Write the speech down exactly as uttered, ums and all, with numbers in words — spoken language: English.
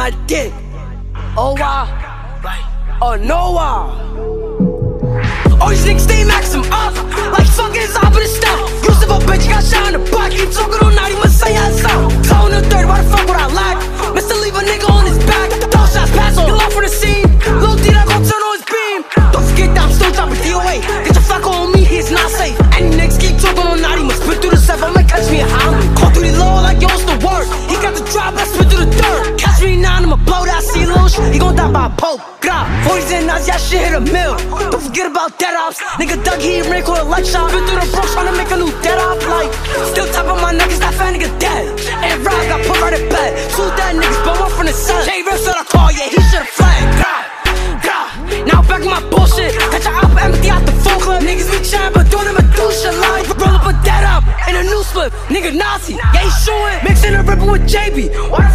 my dick. Oh wow, oh no wow. All these niggas stay maxim up, like fucking top of the stuff. Used to a bitch, got shot in the butt. Keep talking all night, he must say I sound. Tone the third, why the fuck would I lack? Mister leave a nigga on his back. Throw shots, pass on, you love for the scene. Lil D, that gon' turn on his beam. Don't forget that I'm still dropping D O A. Get your fuck on me, he's not safe. Any niggas keep talking all night, he must spit through the stuff. I'ma catch me a hound. Call through the low like yo, it's the word. He got the drop, I spit through the dirt. Catch me nine, I'ma blow that see little shit. He gon' die by a poke. Grah, forties and nuts, yeah, shit hit a mill. Don't forget about dead ops. Nigga Doug, he ran call a light shot. Been through the Bronx, tryna make a new dead op. Like, still top of my niggas, that fat nigga dead. And Rob got put right in bed. Two dead niggas, but one from the sun. J Rip said I call, yeah, he should've flagged. Grah, grah. Now back in my bullshit. Got your op empty out the full clip. Niggas be chatting, but don't even do shit like. Roll up a dead up in a new slip. Nigga Nazi, yeah, he shooting. Mixing a ripper with J B. Why